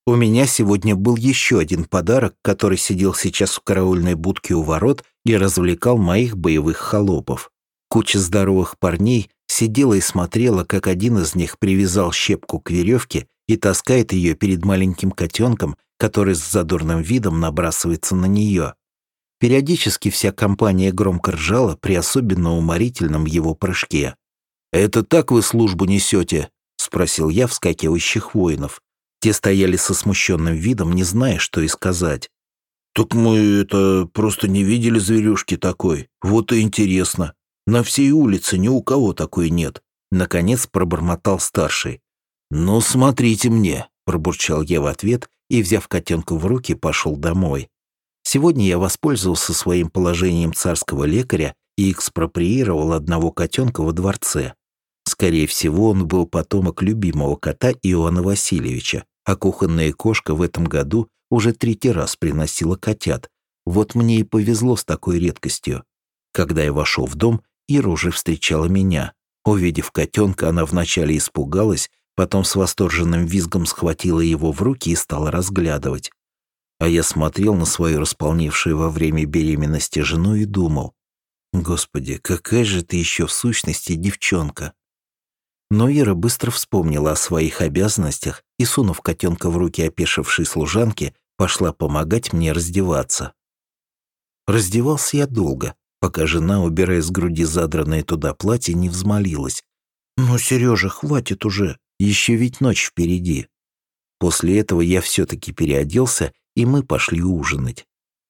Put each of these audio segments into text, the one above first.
У меня сегодня был еще один подарок, который сидел сейчас в караульной будке у ворот и развлекал моих боевых холопов. Куча здоровых парней сидела и смотрела, как один из них привязал щепку к веревке и таскает ее перед маленьким котенком, который с задорным видом набрасывается на нее. Периодически вся компания громко ржала при особенно уморительном его прыжке. «Это так вы службу несете?» — спросил я вскакивающих воинов. Те стояли со смущенным видом, не зная, что и сказать. «Так мы просто не видели зверюшки такой. Вот и интересно. На всей улице ни у кого такой нет», — наконец пробормотал старший. «Ну, смотрите мне», — пробурчал я в ответ и, взяв котенка в руки, пошел домой. Сегодня я воспользовался своим положением царского лекаря и экспроприировал одного котенка во дворце. Скорее всего, он был потомок любимого кота Иоанна Васильевича, а кухонная кошка в этом году уже 3-й раз приносила котят. Вот мне и повезло с такой редкостью. Когда я вошел в дом, Ира уже встречала меня. Увидев котенка, она вначале испугалась, потом с восторженным визгом схватила его в руки и стала разглядывать. А я смотрел на свою располневшую во время беременности жену и думал: «Господи, какая же ты еще в сущности девчонка!» Но Ира быстро вспомнила о своих обязанностях и, сунув котенка в руки опешившей служанки, пошла помогать мне раздеваться. Раздевался я долго, пока жена, убирая с груди задранное туда платье, не взмолилась: «Ну, Сережа, хватит уже, еще ведь ночь впереди». После этого я все-таки переоделся, и мы пошли ужинать.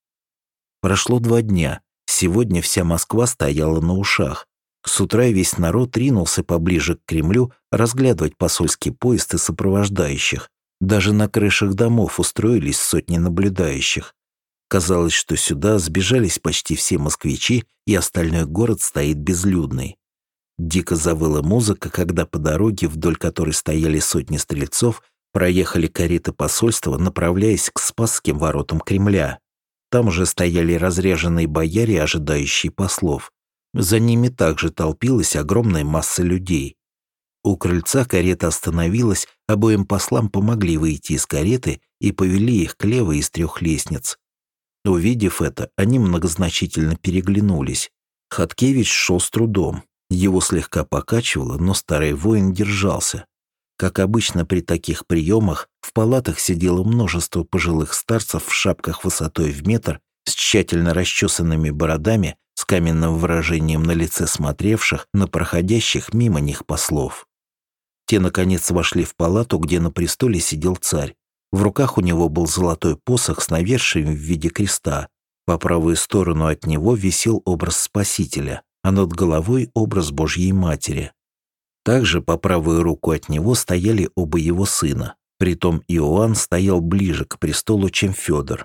Прошло 2 дня. Сегодня вся Москва стояла на ушах. С утра весь народ ринулся поближе к Кремлю разглядывать посольский поезд и сопровождающих. Даже на крышах домов устроились сотни наблюдающих. Казалось, что сюда сбежались почти все москвичи, и остальной город стоит безлюдный. Дико завыла музыка, когда по дороге, вдоль которой стояли сотни стрельцов, проехали кареты посольства, направляясь к Спасским воротам Кремля. Там уже стояли разряженные бояре, ожидающие послов. За ними также толпилась огромная масса людей. У крыльца карета остановилась, обоим послам помогли выйти из кареты и повели их к левой из 3 лестниц. Увидев это, они многозначительно переглянулись. Хаткевич шел с трудом. Его слегка покачивало, но старый воин держался. Как обычно при таких приемах, в палатах сидело множество пожилых старцев в шапках высотой в метр, с тщательно расчесанными бородами, с каменным выражением на лице смотревших на проходящих мимо них послов. Те, наконец, вошли в палату, где на престоле сидел царь. В руках у него был золотой посох с навершием в виде креста. По правую сторону от него висел образ Спасителя, а над головой образ Божьей Матери. Также по правую руку от него стояли оба его сына. Притом Иоанн стоял ближе к престолу, чем Федор.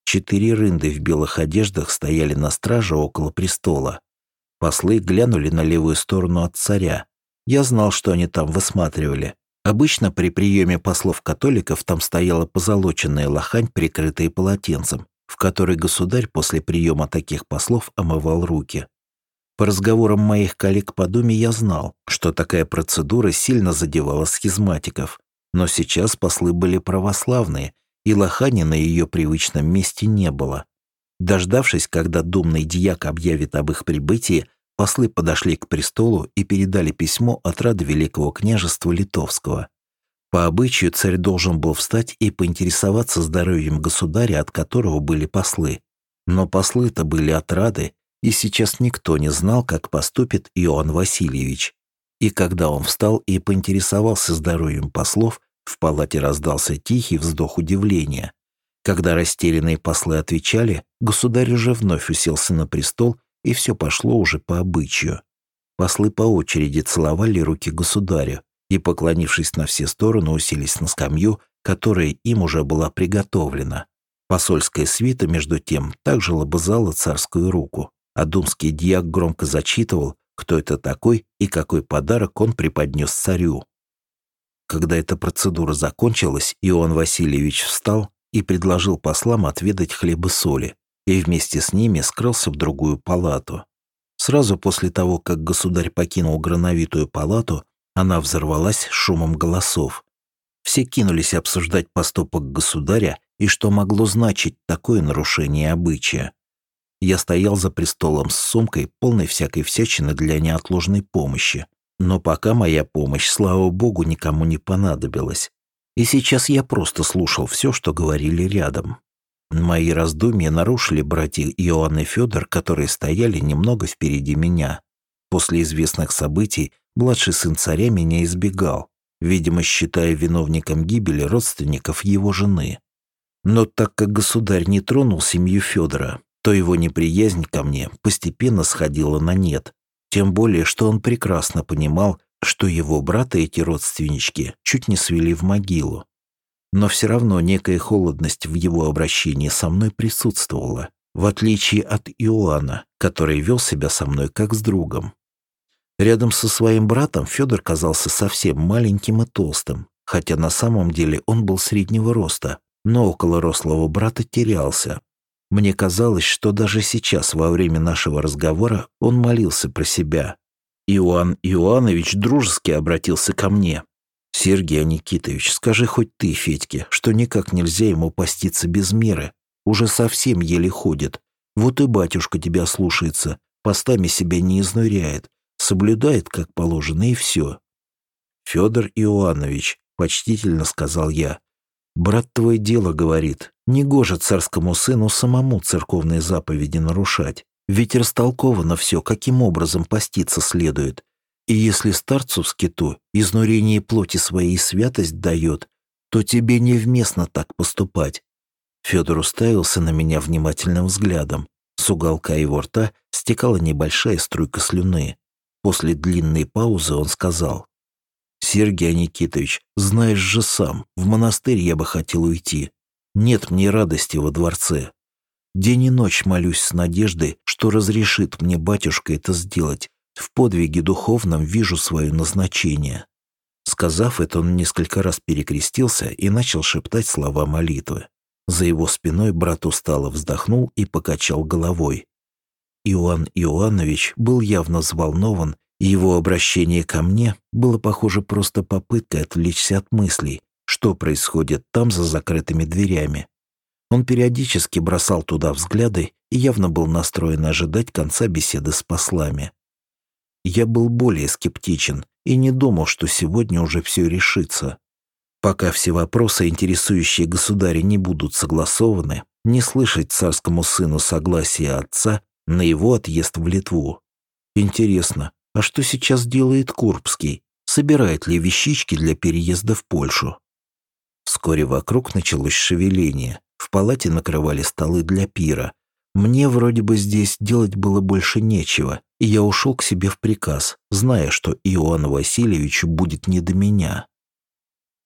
4 рынды в белых одеждах стояли на страже около престола. Послы глянули на левую сторону от царя. Я знал, что они там высматривали. Обычно при приеме послов-католиков там стояла позолоченная лохань, прикрытая полотенцем, в которой государь после приема таких послов омывал руки. По разговорам моих коллег по думе я знал, что такая процедура сильно задевала схизматиков. Но сейчас послы были православные, и лохани на ее привычном месте не было. Дождавшись, когда думный дьяк объявит об их прибытии, послы подошли к престолу и передали письмо от Рады Великого княжества Литовского. По обычаю царь должен был встать и поинтересоваться здоровьем государя, от которого были послы. Но послы-то были от Рады, и сейчас никто не знал, как поступит Иоанн Васильевич. И когда он встал и поинтересовался здоровьем послов, в палате раздался тихий вздох удивления. Когда растерянные послы отвечали, государь уже вновь уселся на престол, и все пошло уже по обычаю. Послы по очереди целовали руки государю и, поклонившись на все стороны, уселись на скамью, которая им уже была приготовлена. Посольская свита, между тем, также лобызала царскую руку, а думский дьяк громко зачитывал, кто это такой и какой подарок он преподнес царю. Когда эта процедура закончилась, Иоанн Васильевич встал и предложил послам отведать хлеба-соли, и вместе с ними скрылся в другую палату. Сразу после того, как государь покинул грановитую палату, она взорвалась шумом голосов. Все кинулись обсуждать поступок государя и что могло значить такое нарушение обычая. Я стоял за престолом с сумкой, полной всякой всячины для неотложной помощи. Но пока моя помощь, слава богу, никому не понадобилась. И сейчас я просто слушал все, что говорили рядом. Мои раздумья нарушили братья Иоанн и Федор, которые стояли немного впереди меня. После известных событий младший сын царя меня избегал, видимо, считая виновником гибели родственников его жены. Но так как государь не тронул семью Федора, то его неприязнь ко мне постепенно сходила на нет. Тем более, что он прекрасно понимал, что его брата эти родственнички чуть не свели в могилу. Но все равно некая холодность в его обращении со мной присутствовала, в отличие от Иоанна, который вел себя со мной как с другом. Рядом со своим братом Федор казался совсем маленьким и толстым, хотя на самом деле он был среднего роста, но около рослого брата терялся. Мне казалось, что даже сейчас, во время нашего разговора, он молился про себя. Иоанн Иоаннович дружески обратился ко мне. «Сергей Никитович, скажи хоть ты, Федьке, что никак нельзя ему поститься без меры. Уже совсем еле ходит. Вот и батюшка тебя слушается, постами себя не изнуряет, соблюдает, как положено, и все». «Федор Иоаннович», — почтительно сказал я, — «брат твой дело говорит. Негоже царскому сыну самому церковные заповеди нарушать. Ведь растолковано все, каким образом поститься следует. И если старцу в скиту изнурение плоти своей святость дает, то тебе невместно так поступать». Федор уставился на меня внимательным взглядом. С уголка его рта стекала небольшая струйка слюны. После длинной паузы он сказал: «Сергей Никитович, знаешь же сам, в монастырь я бы хотел уйти. Нет мне радости во дворце. День и ночь молюсь с надеждой, что разрешит мне батюшка это сделать. В подвиге духовном вижу свое назначение». Сказав это, он несколько раз перекрестился и начал шептать слова молитвы. За его спиной брат устало вздохнул и покачал головой. Иоанн Иоаннович был явно взволнован, и его обращение ко мне было, похоже, просто попыткой отвлечься от мыслей, что происходит там за закрытыми дверями. Он периодически бросал туда взгляды и явно был настроен ожидать конца беседы с послами. Я был более скептичен и не думал, что сегодня уже все решится. Пока все вопросы, интересующие государя, не будут согласованы, не слышать царскому сыну согласия отца на его отъезд в Литву. Интересно, а что сейчас делает Курбский? Собирает ли вещички для переезда в Польшу? Вскоре вокруг началось шевеление. В палате накрывали столы для пира. Мне вроде бы здесь делать было больше нечего, и я ушел к себе в приказ, зная, что Иоанну Васильевичу будет не до меня.